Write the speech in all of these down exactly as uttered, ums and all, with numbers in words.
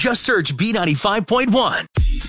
Just search B ninety-five point one.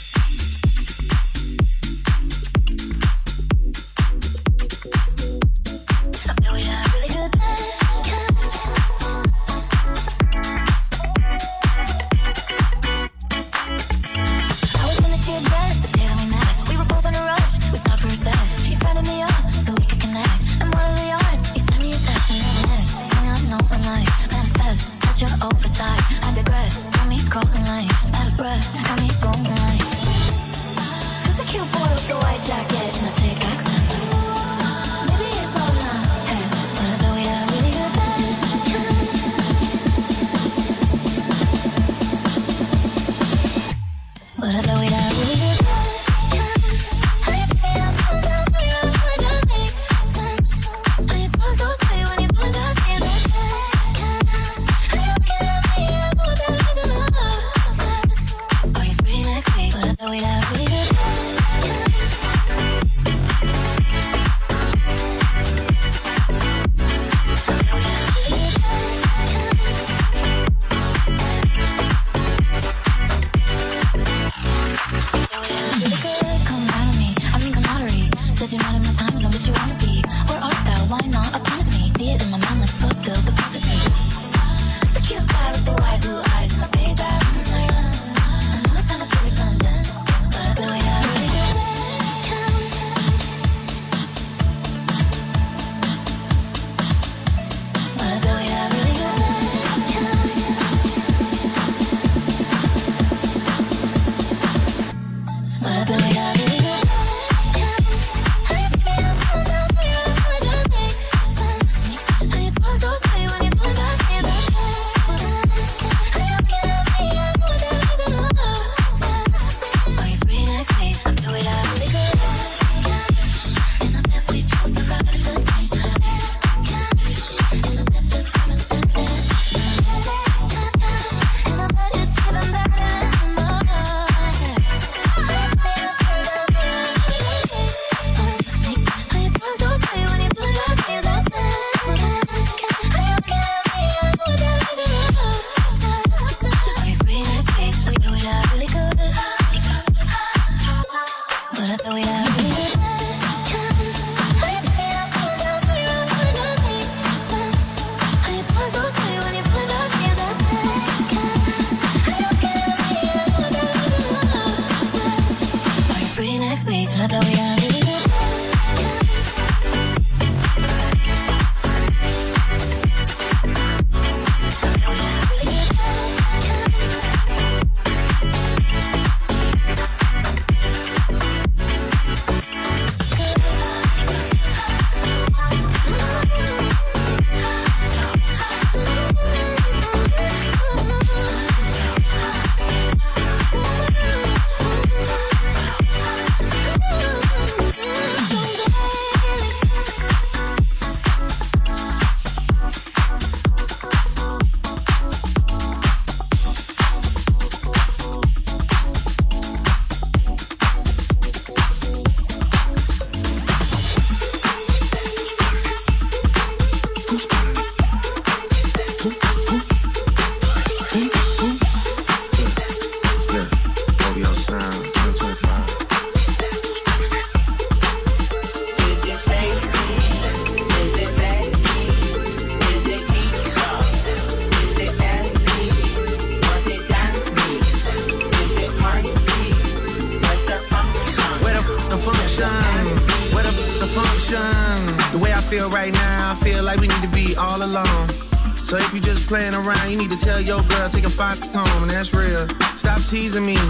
Playing around, you need to tell your girl, take a five home, and that's real. Stop teasing me,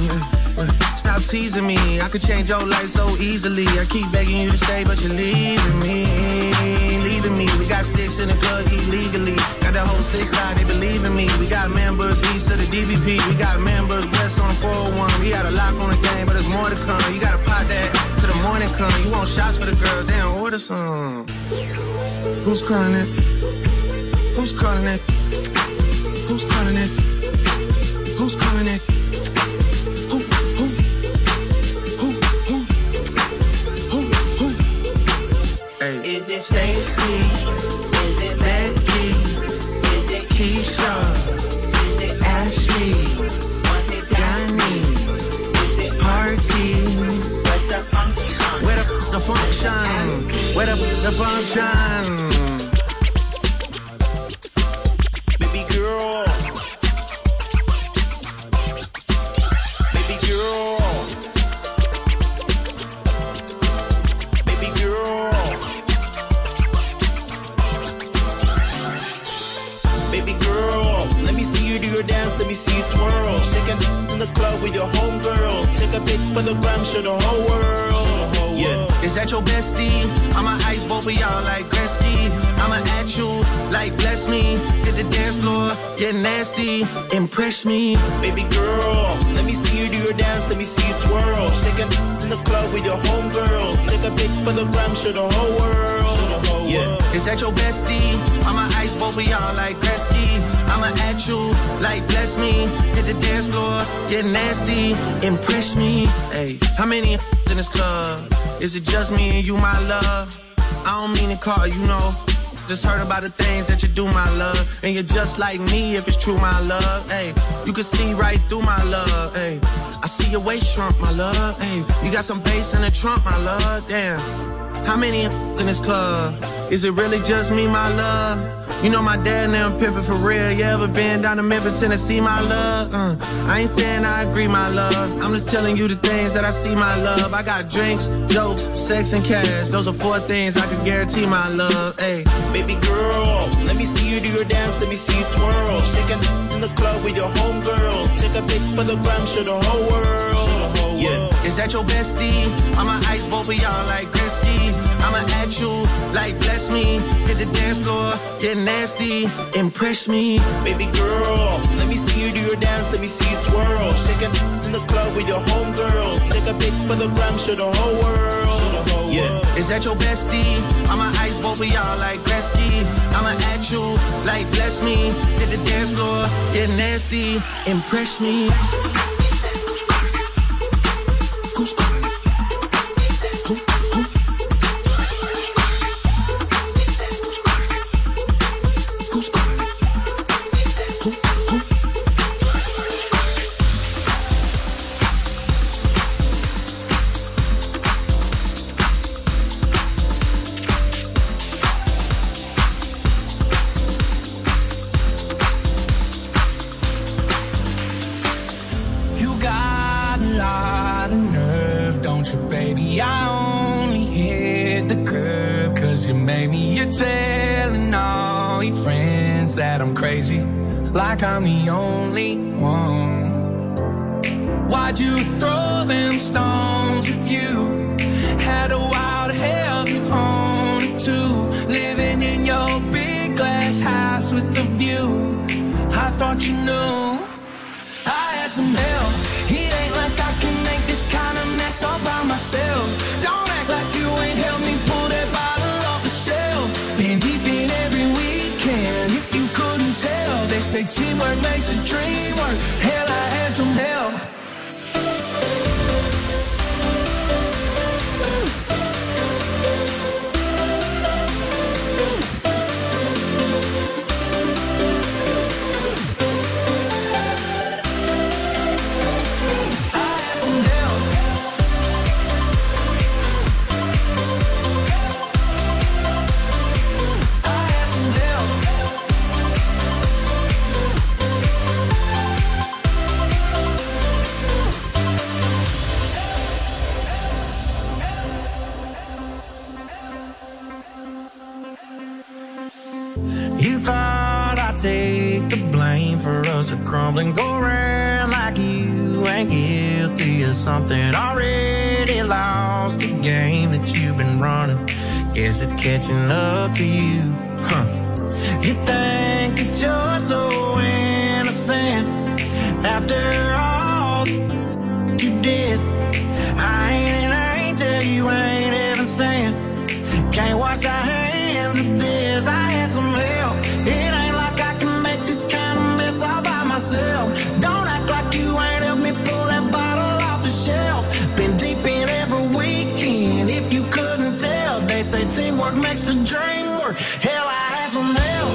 stop teasing me. I could change your life so easily. I keep begging you to stay, but you're leaving me, leaving me. We got sticks in the club illegally. Got the whole six side, they believe in me. We got members east of the D V P. We got members west on the four oh one. We got a lock on the game, but there's more to come. You gotta pot that till the morning come. You want shots for the girls, they don't order some. Who's calling it? Who's calling it? Who's calling it? Who's calling it? Who, who, who, who, who, who? Hey. Is it Stacy? Is it Becky? Is it Keisha? Is it Ashley? Was it function? Where the, the function? Baby girl. Baby girl. Baby girl. Baby girl. Let me see you do your dance, let me see you twirl. Shake it in the club with your homegirls. Take a pic for the gram, show the whole world. Yeah. Is that your bestie? I'ma ice both of y'all like Gretzky. I'ma at you like bless me. Hit the dance floor, get nasty, impress me. Baby girl, let me see you do your dance, let me see you twirl. Shake it in the club with your homegirls. Take a pic for the gram, show the whole world. Yeah. Is that your bestie? I'ma ice both of y'all like Gretzky. I'ma at you like bless me. Hit the dance floor, get nasty, impress me. Hey, how many in this club? Is it just me and you, my love? I don't mean to call you, know. Just heard about the things that you do, my love. And you're just like me if it's true, my love. Hey, you can see right through my love. Hey, I see your waist shrunk, my love. Hey, you got some bass in the trunk, my love. Damn. How many in this club? Is it really just me, my love? You know my dad now pimpin' for real. You ever been down to Memphis, Tennessee, my love? Uh, I ain't saying I agree, my love. I'm just telling you the things that I see, my love. I got drinks, jokes, sex, and cash. Those are four things I can guarantee, my love. Hey, baby girl, let me see you do your dance, let me see you twirl. Shake it in the club with your homegirls. Take a pic for the gram, show the whole world. Yeah. Is that your bestie? I'ma ice both of y'all like Gretzky. I'ma at you like bless me. Hit the dance floor, get nasty, impress me. Baby girl, let me see you do your dance, let me see you twirl. Shake it in the club with your homegirls. Take a pic for the gram, show the whole world. Yeah. Is that your bestie? I'ma ice both of y'all like Gretzky. I'ma at you like bless me. Hit the dance floor, get nasty, impress me. Who's calling? Who, who? Who's calling? Who, who? You got a lot of nerve, don't you, baby? I only hit the curb 'cause you made me. You're telling all your friends that I'm crazy, like I'm the only one. Why'd you throw them stones if you had a wild hell on it too? Living in your big glass house with a view. I thought you knew I had some help. It ain't like I can make this kind of mess all by myself. Don't act like you ain't helped me pull that bottle off the shelf. Been deep in every weekend, if you couldn't tell. They say teamwork makes a dream work. Hell, I had some help. You thought I'd take the blame for us to crumble and go around like you ain't guilty of something. Already lost the game that you've been running. Guess it's catching up to you, huh? You think that you're so innocent after all you did. I ain't an angel, you ain't even saying. Can't wash our hands of this. I had some help. It ain't like I can make this kind of mess all by myself. Don't act like you ain't helped me pull that bottle off the shelf. Been deep in every weekend, if you couldn't tell. They say teamwork makes the dream work. Hell, I had some help.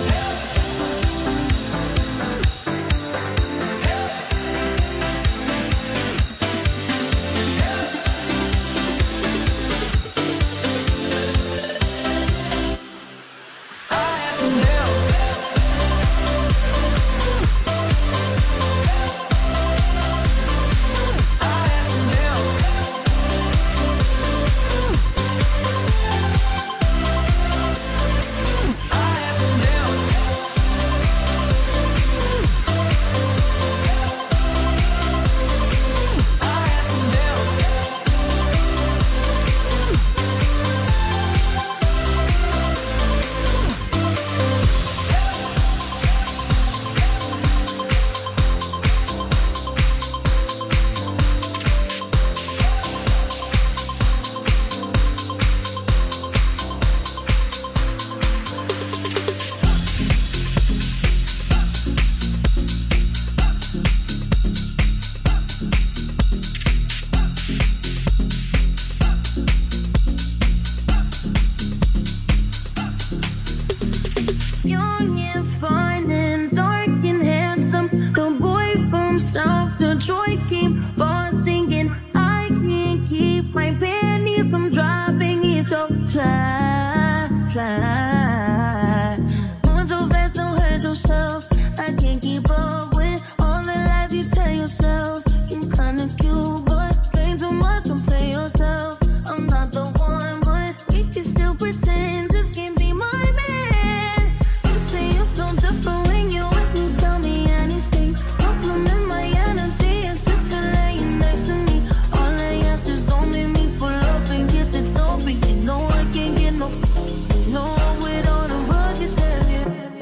yourself. You kinda cute, but ain't too much, don't play yourself. I'm not the one, but we can still pretend this can be my man. You say you feel different when you with me, tell me anything. Compliment my energy, it's different laying next to me. All I ask is don't make me pull up and get the dope. But you know I can't get no, no with all the rugged heavy.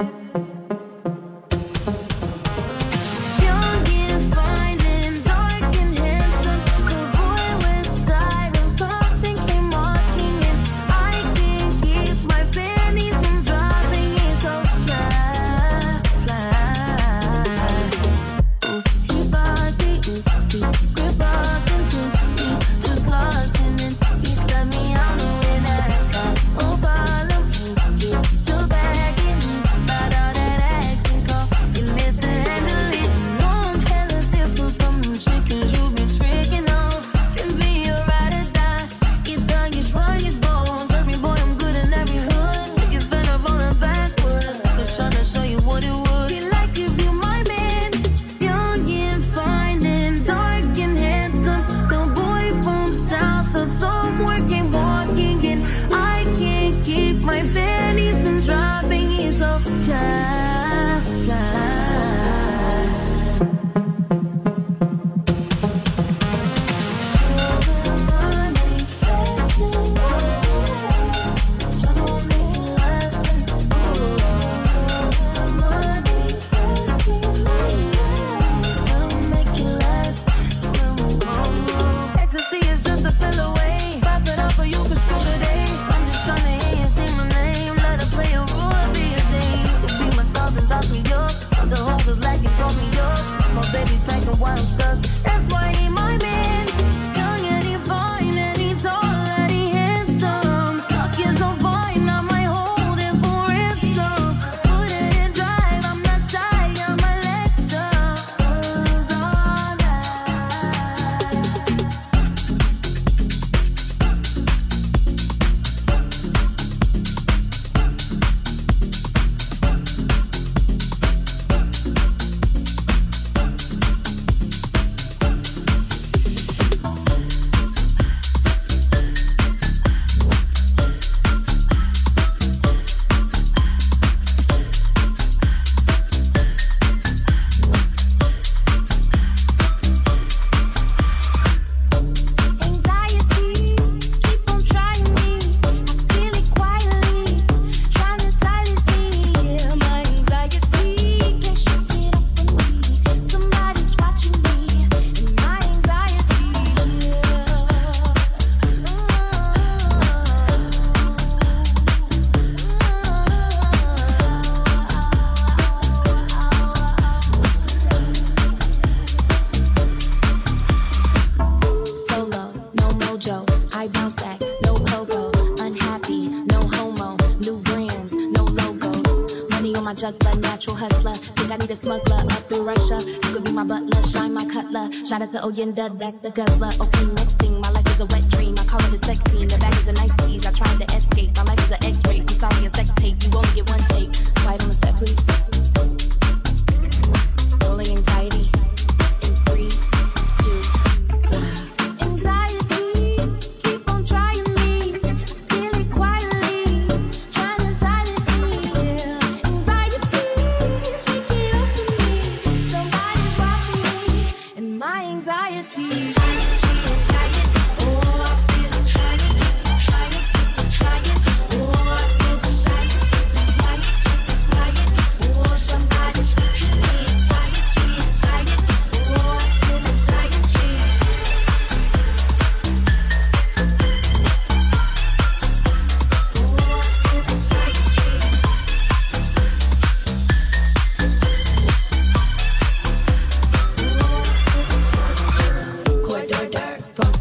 Young and fine and dark and handsome, the boy with side of thoughts and came walking in. I can't keep my panties from dropping. He's so fly, fly. Ooh, he bossy, ooh, he grip up into me, just lost in it. He got me on the way that I got. Oh, bottom, you so back in me, but all that action call, you missed to handle it. You know I'm hella different from them chickens you've been tricking off. Can be a ride or die, you thug, you run your bone. Trust me, boy, I'm good in every hood. Make you fed up rolling backwards. I was trying to show you what it would be like to be my man. Young and fine and dark and handsome, the boy from south, the somewhere came walking in. I can't keep my panties from dropping. He's so fly, fly. Ecstasy is just a pill away. Pop it up or you can screw today. I'm just trying to hear you say my name. Let her play a role, be a Jane. To be my toss and toss me up. Other hoes like you throw me up. My baby packing while I'm stuck. That's why he my man. Young and he fine and he tall and he handsome. Talking so fine, I might hold it for ransom. Put it in drive, I'm not shy, I'm a lecture. Was all that. Anxiety, keep on trying me. I feel it quietly, trying to silence me. Yeah, my anxiety can't shake it off of me. Somebody's watching me, and my anxiety. Solo, no mojo. I bounce back, no pogo. Unhappy, no homo. New brands, no logos. Money on my juggler, natural hustler. Think I need a smuggler up in Russia. You could be my butler, shine my cutler. Shout out to Oyenda, that's the guzzler. Okay, next thing, my life is a wet dream. I call it a sex scene. The bag is a nice tease. I tried to escape. My life is an X-ray. I'm sorry, a sex tape. You only get one take. Quiet on the set, please. Rolling anxiety. In three, two, one. Anxiety, keep on trying me. Feel it quietly, trying to silence me. Yeah. Anxiety, shake it off of me. Somebody's watching me, and my anxiety. Anxiety, anxiety. Oh, I feel it trying, keep on trying, keep on trying. Oh, I feel the silence, keep on quiet, keep on quiet. Oh, somebody's watching me. Anxiety, anxiety. Oh, I feel anxiety. Corridor dirt from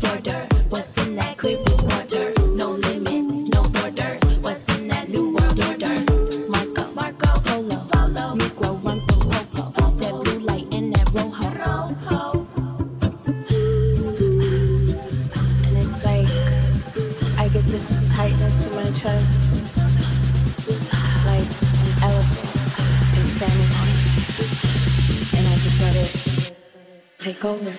going.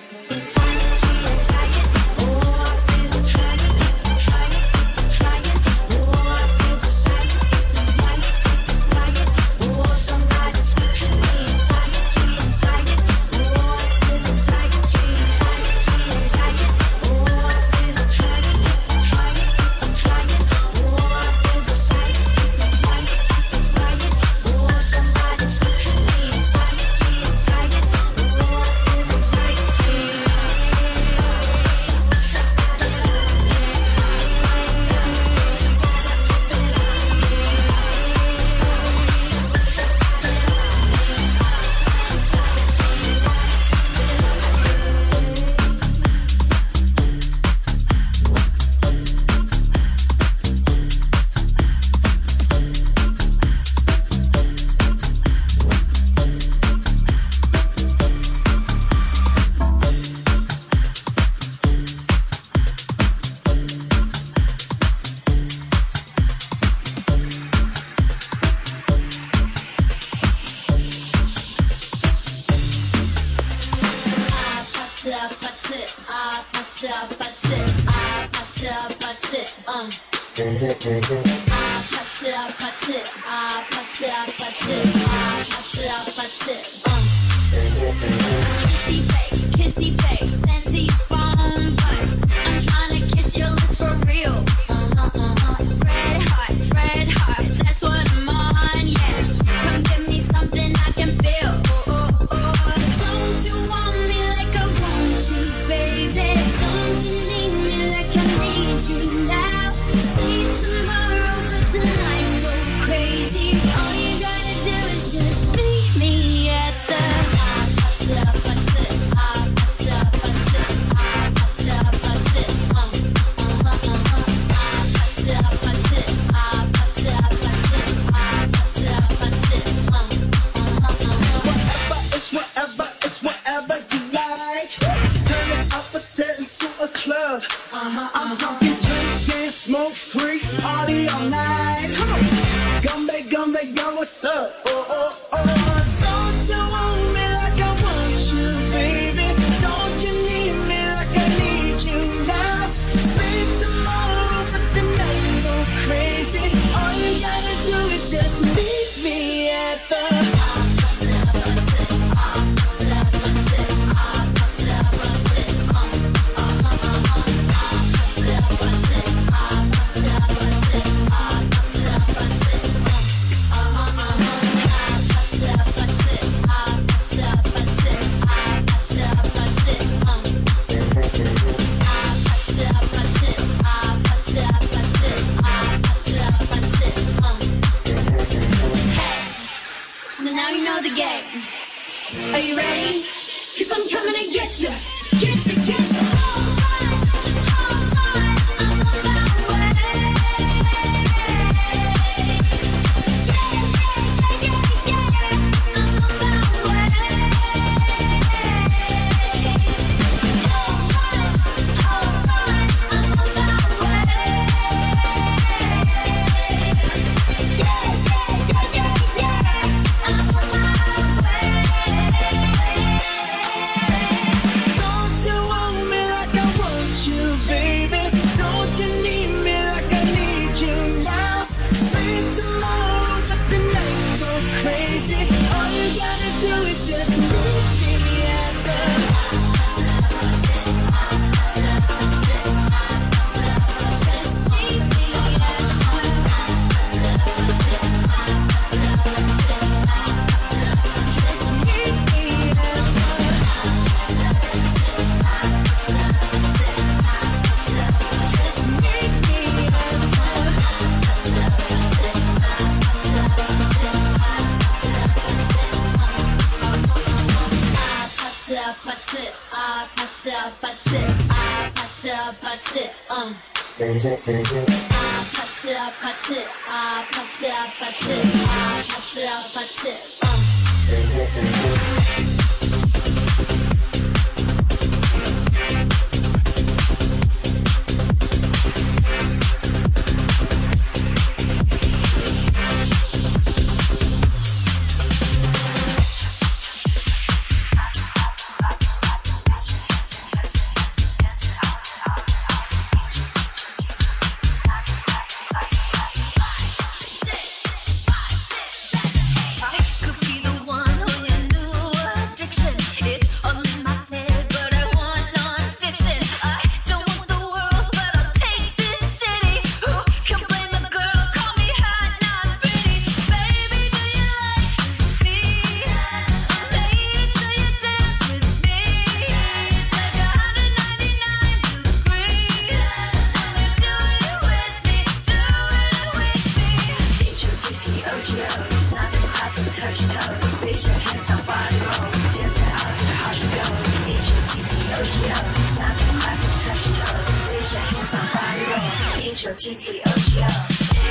H O T T O G O.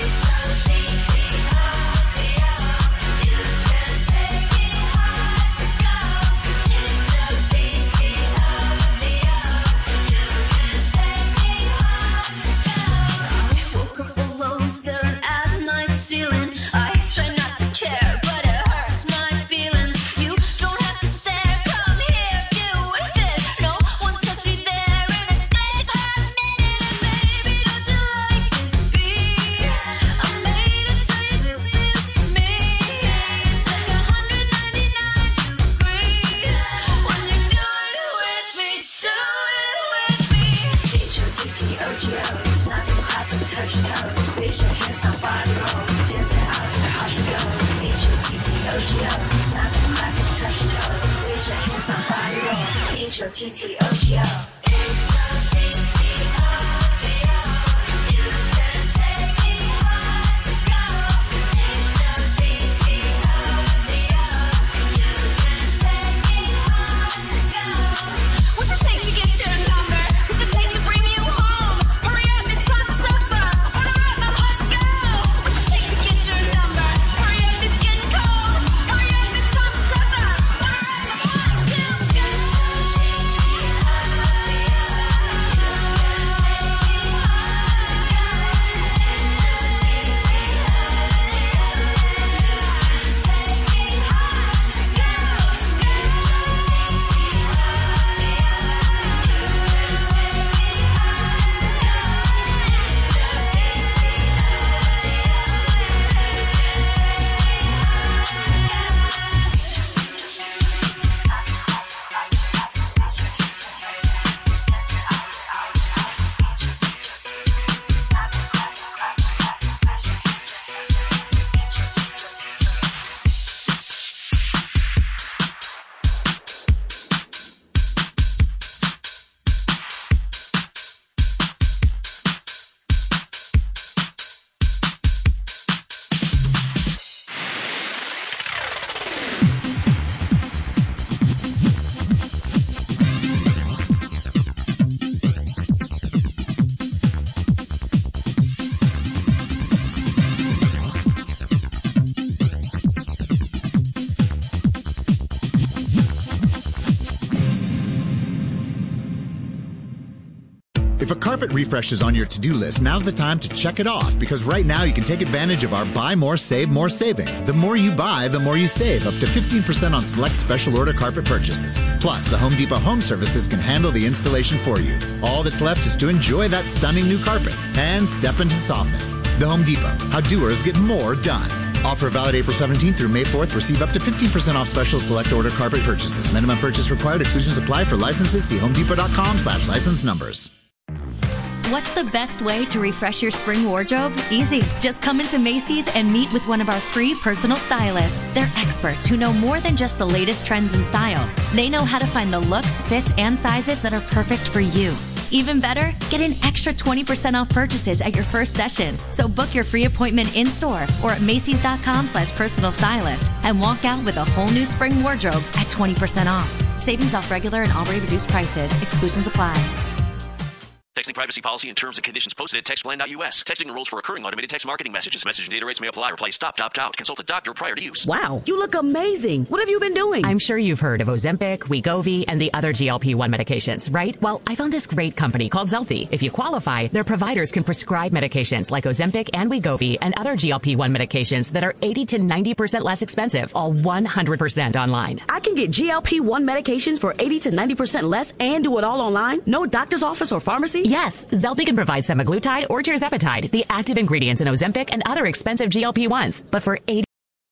Staring at my ceiling, I try not to care, but it hurts my feelings. You don't have to stare, come here, deal with it. No one's touched me there in a day for a minute. And baby, don't you like this beat? I made it so you miss me. It's like one hundred ninety-nine degrees when you do it with me, do it with me. H O T T O G O. Snap and clap and touch toes. Raise your hands on body roll. Dance it out, it's hard to go. H O T T O G O. Snap and clap and touch toes. Raise your hands on body roll. H O T T O G O. H O T T O G O. You can take me hard to go. H O T T O G O. You can take me hard to go. What's it take to get your number? What's it take to bring you home? Hurry up, it's time for supper. Order up, I'm hot to go. What's it take to get your number? Hurry up, it's getting cold. Hurry up, it's time for supper. Order up, I'm hot to go. If a carpet refresh is on your to-do list, now's the time to check it off, because right now you can take advantage of our Buy More, Save More savings. The more you buy, the more you save, up to fifteen percent on select special order carpet purchases. Plus, the Home Depot Home Services can handle the installation for you. All that's left is to enjoy that stunning new carpet and step into softness. The Home Depot, how doers get more done. Offer valid April seventeenth through May fourth. Receive up to fifteen percent off special select order carpet purchases. Minimum purchase required. Exclusions apply. For licenses, see homedepot.com slash license numbers. What's the best way to refresh your spring wardrobe? Easy. Just come into Macy's and meet with one of our free personal stylists. They're experts who know more than just the latest trends and styles. They know how to find the looks, fits, and sizes that are perfect for you. Even better, get an extra twenty percent off purchases at your first session. So book your free appointment in-store or at Macy's.com slash personal stylist and walk out with a whole new spring wardrobe at twenty percent off. Savings off regular and already reduced prices. Exclusions apply. Texting privacy policy and terms and conditions posted at textplan dot U S. Texting enrolls for recurring automated text marketing messages. Message and data rates may apply. Reply stop, opt out. Consult a doctor prior to use. Wow, you look amazing. What have you been doing? I'm sure you've heard of Ozempic, Wegovy, and the other G L P one medications, right? Well, I found this great company called Zelfie. If you qualify, their providers can prescribe medications like Ozempic and Wegovy and other G L P one medications that are eighty to ninety percent less expensive, all one hundred percent online. I can get G L P one medications for eighty to ninety percent less and do it all online? No doctor's office or pharmacy? Yes, Zelfie can provide semaglutide or tirzepatide, the active ingredients in Ozempic and other expensive G L P ones, but for eighty.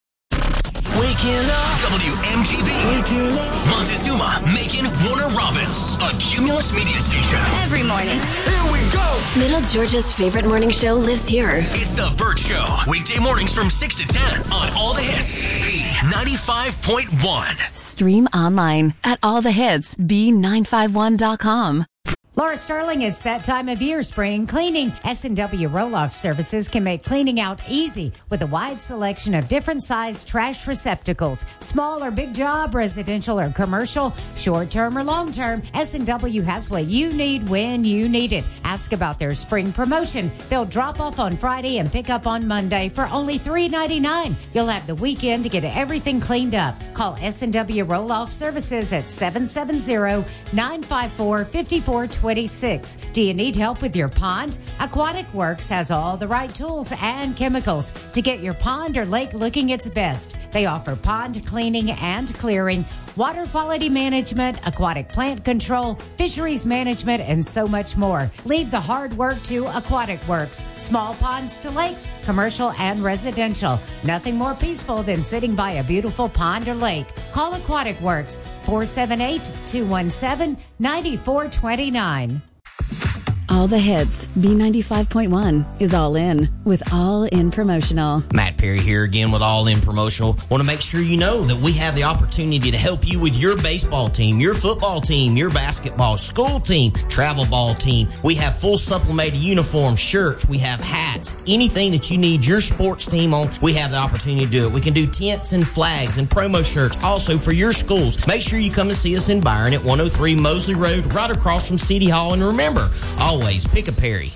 Waking up. W M G B. Waking up. Montezuma, Macon, Warner Robins. A Cumulus media station. Every morning. Here we go. Middle Georgia's favorite morning show lives here. It's The Burt Show. Weekday mornings from six to ten on All the Hits. B ninety-five point one. Stream online at all the hits b nine five one dot com. Laura Sterling, it's that time of year, spring cleaning. S and W Roll-Off Services can make cleaning out easy with a wide selection of different size trash receptacles. Small or big job, residential or commercial, short-term or long-term, S and W has what you need when you need it. Ask about their spring promotion. They'll drop off on Friday and pick up on Monday for only three ninety-nine. You'll have the weekend to get everything cleaned up. Call S and W Roll-Off Services at seven seven zero, nine five four, five four two six. Do you need help with your pond? Aquatic Works has all the right tools and chemicals to get your pond or lake looking its best. They offer pond cleaning and clearing, water quality management, aquatic plant control, fisheries management, and so much more. Leave the hard work to Aquatic Works. Small ponds to lakes, commercial and residential. Nothing more peaceful than sitting by a beautiful pond or lake. Call Aquatic Works, four seven eight, two one seven, nine four two nine. All the hits. B ninety-five point one is all in with All In Promotional. Matt Perry here again with All In Promotional. Want to make sure you know that we have the opportunity to help you with your baseball team, your football team, your basketball, school team, travel ball team. We have full supplemented uniforms, shirts, we have hats, anything that you need your sports team on, we have the opportunity to do it. We can do tents and flags and promo shirts also for your schools. Make sure you come and see us in Byron at one oh three Mosley Road, right across from City Hall. And remember, always Always pick a Perry.